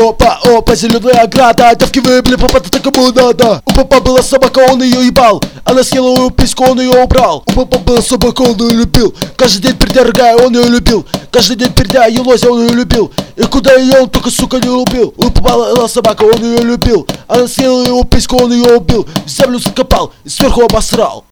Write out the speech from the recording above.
Опа, опа, зеленая ограда. Девки выбили, папа, это кому надо. У папа была собака, он ее ебал. Она съела его письку, он ее убрал. У папа была собака, он ее любил. Каждый день пердя рыгая, он ее любил. Каждый день пердя елозя, он ее любил. И куда ее он только, сука, не убил. У папа была собака, он ее любил. Она съела его письку, он ее убил. В землю закопал и сверху обосрал.